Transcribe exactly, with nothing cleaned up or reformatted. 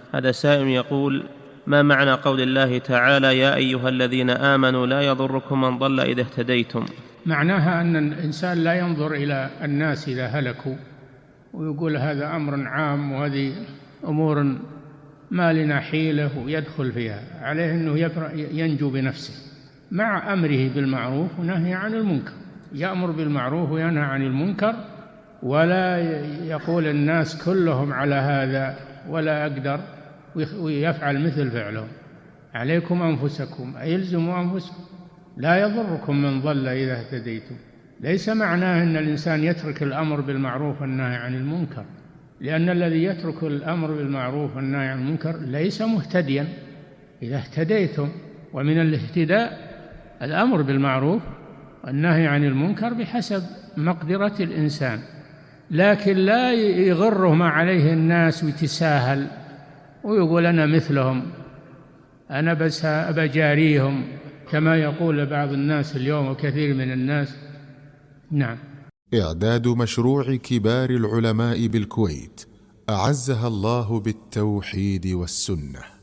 هذا سائل يقول: ما معنى قول الله تعالى: يا أيها الذين آمنوا لا يضركم من ضل إذا اهتديتم؟ معناها أن الإنسان لا ينظر إلى الناس إذا هلكوا ويقول هذا أمر عام وهذه أمور ما لنا حيلة ويدخل فيها، عليه أنه ينجو بنفسه مع أمره بالمعروف ونهي عن المنكر، يأمر بالمعروف وينهى عن المنكر، ولا يقول الناس كلهم على هذا ولا أقدر ويفعل مثل فعلهم. عليكم أنفسكم، أي يلزموا أنفسكم، لا يضركم من ضل إذا اهتديتم. ليس معناه أن الإنسان يترك الأمر بالمعروف والنهي عن المنكر، لأن الذي يترك الأمر بالمعروف والنهي عن المنكر ليس مهتديا. إذا اهتديتم، ومن الاهتداء الأمر بالمعروف والنهي عن المنكر بحسب مقدرة الإنسان، لكن لا يغره ما عليه الناس ويتساهل ويقول أنا مثلهم، أنا بس أبجاريهم، كما يقول بعض الناس اليوم وكثير من الناس. نعم. إعداد مشروع كبار العلماء بالكويت أعزها الله بالتوحيد والسنة.